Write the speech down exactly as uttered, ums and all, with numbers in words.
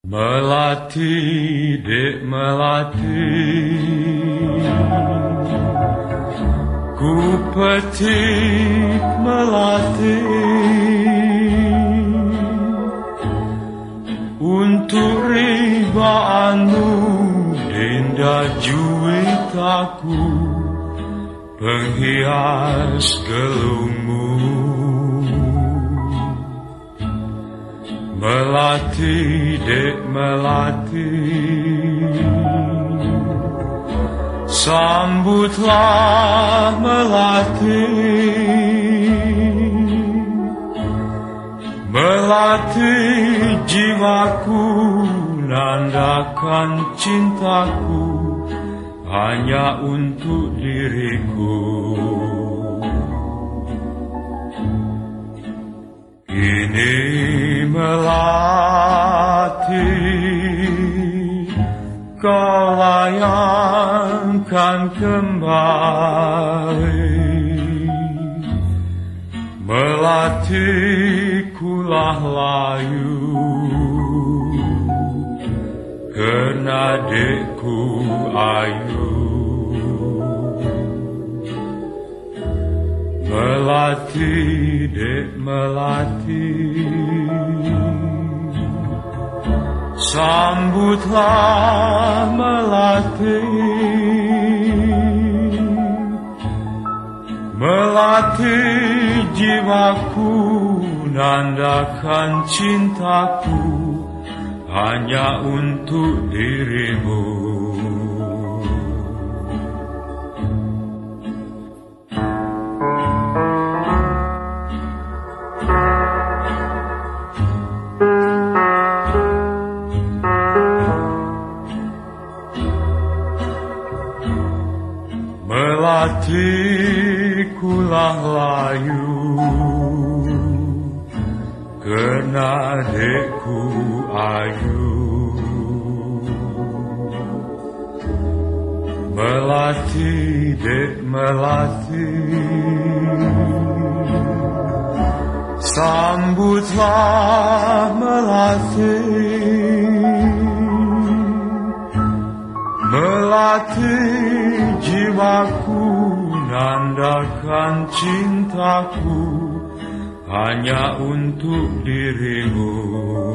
Melatih, dek melatih, ku petik melatih, untuk ribaanmu indah juwitaku, penghias gelungmu. Melatih, dek melatih, sambutlah melatih, melatih jiwaku, nandakan cintaku, hanya untuk diriku. Ini melatih, kau layangkan kembali, melatih kulah layu, kena dekku ayu. Melatih, dek melatih, sambutlah melatih, melatih jiwaku, nandakan cintaku, hanya untuk dirimu. Melatih kulah layu, kena dekku ayu, melatih, dek melatih, sambutlah melatih, melatih jiwaku, nandakan cintaku, hanya untuk dirimu.